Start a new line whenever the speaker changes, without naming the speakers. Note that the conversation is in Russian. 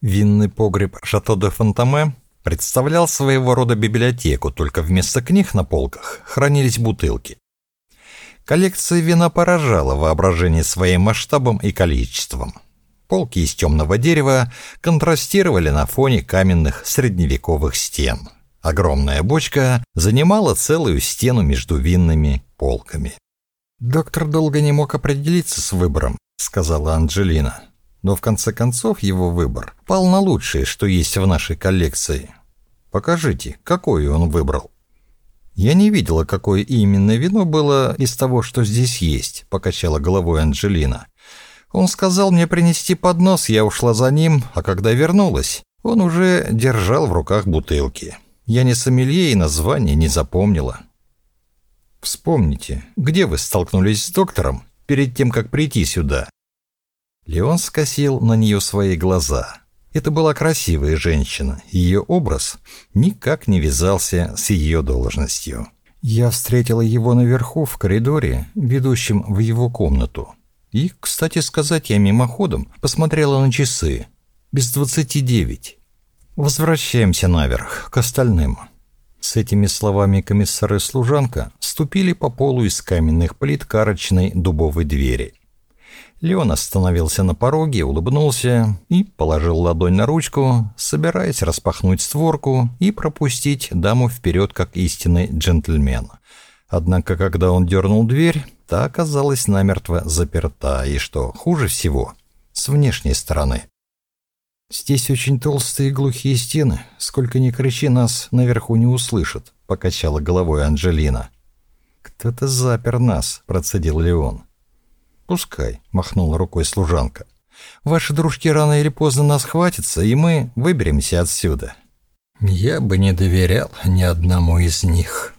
Винный погреб «Шато де Фонтаме» представлял своего рода библиотеку, только вместо книг на полках хранились бутылки. Коллекция вина поражала воображение своим масштабом и количеством. Полки из темного дерева контрастировали на фоне каменных средневековых стен. Огромная бочка занимала целую стену между винными полками. «Доктор долго не мог определиться с выбором», — сказала Анджелина. «Но в конце концов его выбор пал на лучшее, что есть в нашей коллекции. Покажите, какое он выбрал». «Я не видела, какое именно вино было из того, что здесь есть», — покачала головой Анджелина. «Он сказал мне принести поднос, я ушла за ним, а когда вернулась, он уже держал в руках бутылки. Я не сомелье и название не запомнила». «Вспомните, где вы столкнулись с доктором перед тем, как прийти сюда?» Леон скосил на нее свои глаза. Это была красивая женщина, ее образ никак не вязался с ее должностью. «Я встретила его наверху в коридоре, ведущем в его комнату. И, кстати сказать, я мимоходом посмотрела на часы. Без 29. Возвращаемся наверх, к остальным». С этими словами комиссар и служанка ступили по полу из каменных плит к арочной дубовой двери. Леон остановился на пороге, улыбнулся и положил ладонь на ручку, собираясь распахнуть створку и пропустить даму вперед, как истинный джентльмен. Однако, когда он дернул дверь, та оказалась намертво заперта, и, что хуже всего, с внешней стороны. «Здесь очень толстые и глухие стены, сколько ни кричи, нас наверху не услышат», — покачала головой Анджелина. «Кто-то запер нас», — процедил Леон. «Пускай», — махнула рукой служанка. «Ваши дружки рано или поздно нас хватятся, и мы выберемся отсюда». «Я бы не доверял ни одному из них».